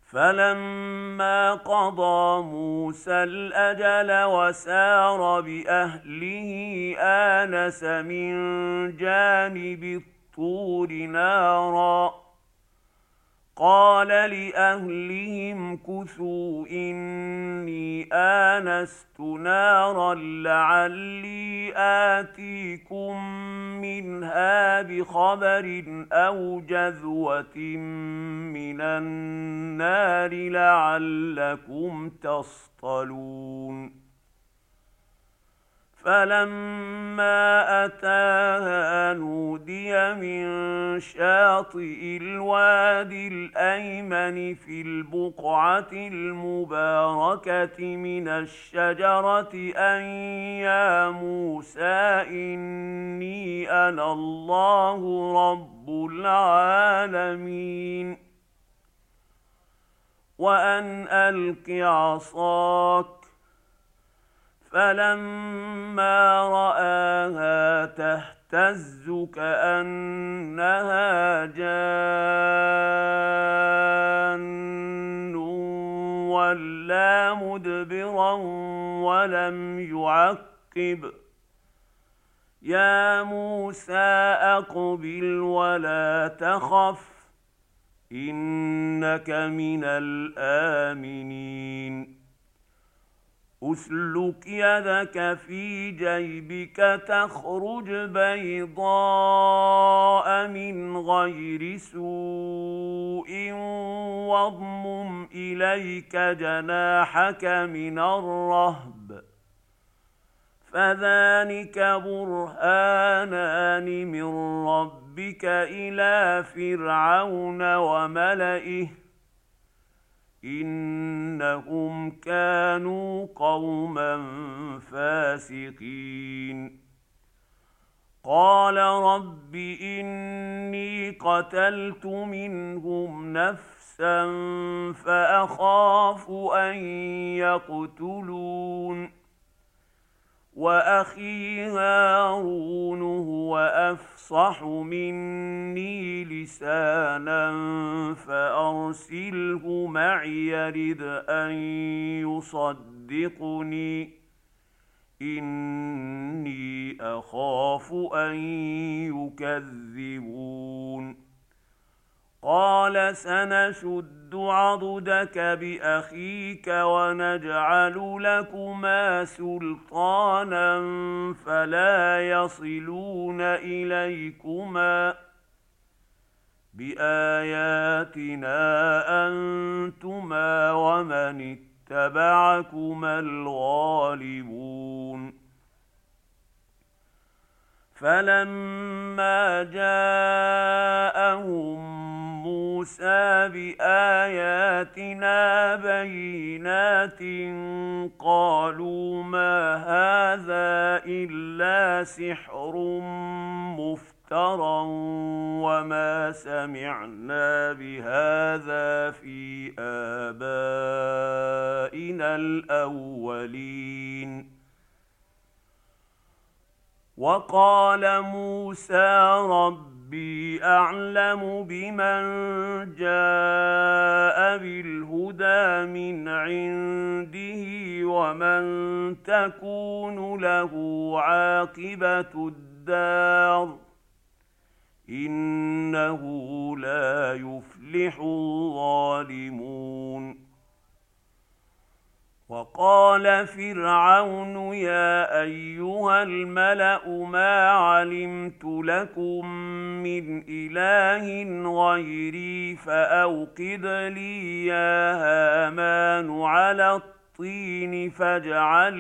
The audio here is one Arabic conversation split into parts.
فلما قضى موسى الأجل وسار بأهله آنس من جانب الطور نارا قال لأهلهم كثوا إني آنست نارا لعلي آتيكم منها بخبر أو جذوة من النار لعلكم تصطلون فلما أتاها نودي من شاطئ الوادي الأيمن في البقعة المباركة من الشجرة أن يا موسى إني أنا الله رب العالمين وأن ألق عصاك فلما رآها تهتز كأنها جان ولا مدبرا ولم يعقب يا موسى أقبل ولا تخف إنك من الآمنين أسلك يدك في جيبك تخرج بيضاء من غير سوء واضمم إليك جناحك من الرهب فذلك برهانان من ربك إلى فرعون وملئه إنهم كانوا قوما فاسقين قال رب إني قتلت منهم نفسا فأخاف أن يقتلون وأخي هارون هو أفصح مني لسانا فأرسله معي يرد أن يصدقني إني أخاف أن يكذبون قال سنشد عضدك بأخيك ونجعل لكما سلطانا فلا يصلون إليكما بآياتنا أنتما ومن اتبعكما الغالبون فلما جاءهم موسى بآياتنا بينات قالوا ما هذا إلا سحر مفترى وما سمعنا بهذا في آبائنا الأولين وقال موسى ربي أعلم بمن جاء بالهدى من عنده ومن تكون له عاقبة الدار إنه لا يفلح الظالمون وقال فرعون يا أيها الملأ ما علمت لكم من إله غيري فأوقد لي يا هامان على الطين فاجعل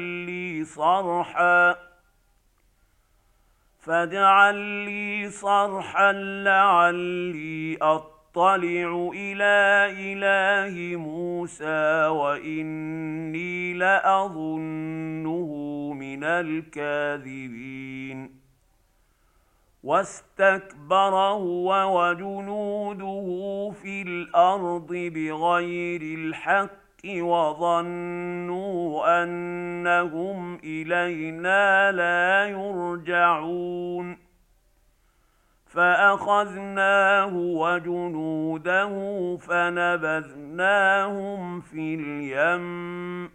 لي صرحا لعلي أطلع إلى إله موسى وإني لأظنه من الكاذبين واستكبر هو وجنوده في الأرض بغير الحق وظنوا أنهم إلينا لا يرجعون فأخذناه وجنوده فنبذناهم في اليم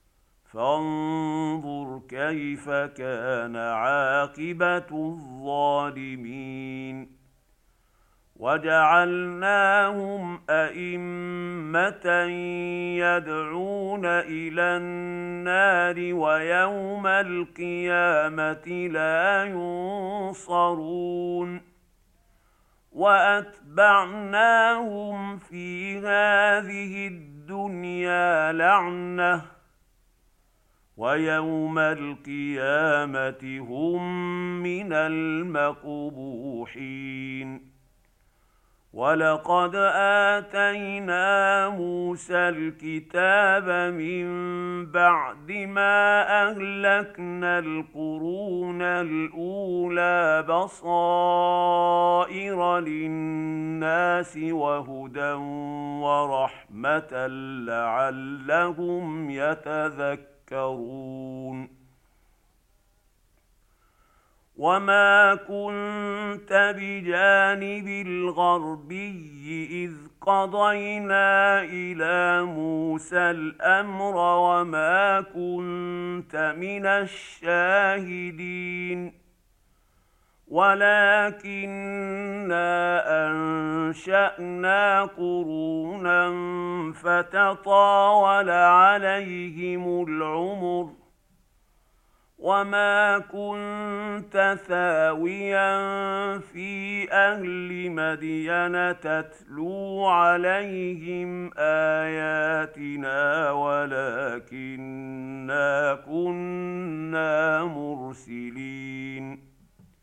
فانظر كيف كان عاقبة الظالمين وجعلناهم أئمة يدعون إلى النار ويوم القيامة لا ينصرون وأتبعناهم في هذه الدنيا لعنة ويوم القيامة هم من المقبوحين ولقد آتينا موسى الكتاب من بعد ما أهلكنا القرون الأولى بصائر للناس وهدى ورحمة لعلهم يتذكرون وما كنت بجانب الغربي إذ قضينا إلى موسى الأمر وما كنت من الشاهدين ولكننا أنشأنا قرونا فتطاول عليهم العمر وما كنت ثاويا في أهل مدين تتلو عليهم آياتنا ولكننا كنا مرسلين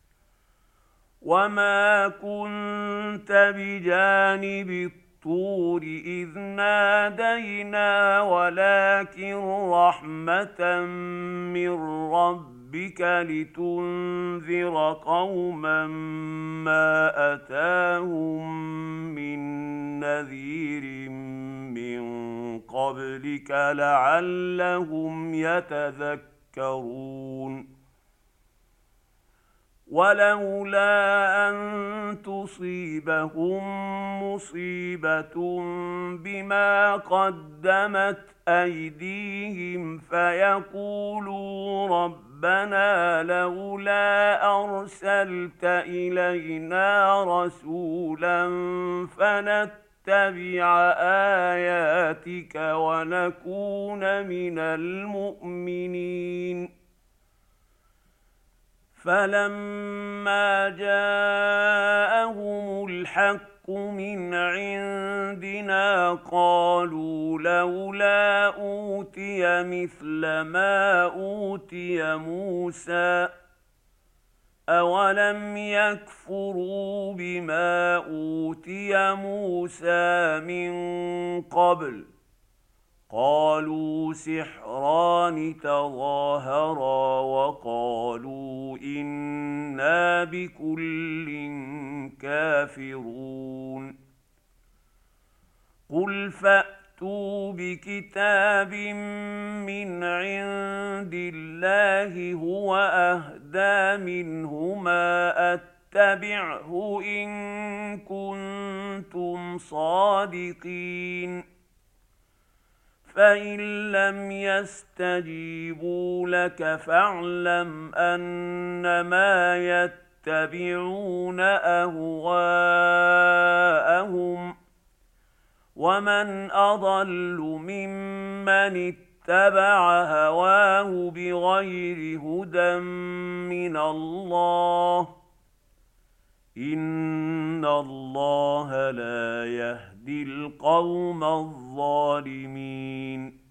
وما كنت بجانب الطور إذ نادينا ولكن رحمة من ربك لتنذر قوما ما أتاهم من نذير من قبلك لعلهم يتذكرون ولولا أن تصيبهم مصيبة بما قدمت أيديهم فيقولوا ربنا لولا أرسلت إلينا رسولا فنتبع آياتك ونكون من المؤمنين فلما جاءهم الحق من عندنا قالوا لولا أوتي مثل ما أوتي موسى أولم يكفروا بما أوتي موسى من قبل قالوا سحران تظاهرا وقالوا إنا بكل كافرون قل فأتوا بكتاب من عند الله هو أهدى منهما أتبعه إن كنتم صادقين فإن لم يستجيبوا لك فاعلم أنما يتبعون أهواءهم ومن أضل ممن اتبع هواه بغير هدى من الله إن الله لا يهدي القوم الظالمين